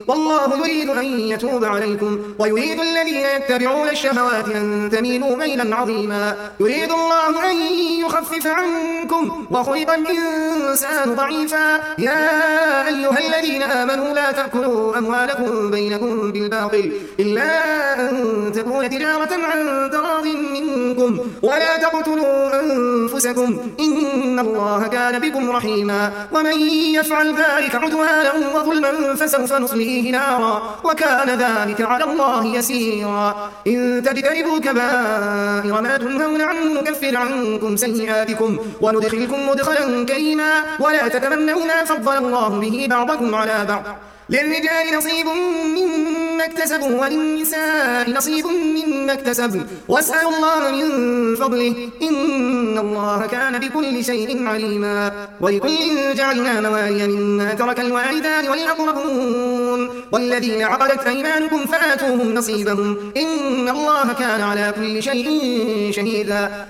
والله يريد أن يتوب عليكم ويريد الذين يتبعون الشهوات أن تميلوا ميلا عظيما. يريد الله أن يخفف عنكم وخلق الإنسان ضعيفا. يا أيها الذين آمنوا لا تأكلوا أموالكم بينكم بالباطل إلا أن تكون تجارة عن تراض منكم ولا تقتلوا أنفسكم إن الله كان بكم رحيما. ومن يفعل ذلك عدوانا وظلما فسوف نصليه نارا وكان ذلك على الله يسيرا. إن تجتنبوا كبائر ما تنهون عنه نكفر عنكم سيئاتكم وندخلكم مدخلا كريما. ولا تتمنوا ما فضل الله به بعضكم على بعض للرجال نصيب مما اكتسبوا وللنساء نصيب مما اكتسبن واسألوا الله من فضله إن الله كان بكل شيء عليما. ولكل جعلنا موالي مما ترك الوالدان والأقربون والذين عقدت أيمانكم فآتوهم نصيبهم إن الله كان على كل شيء شهيدا.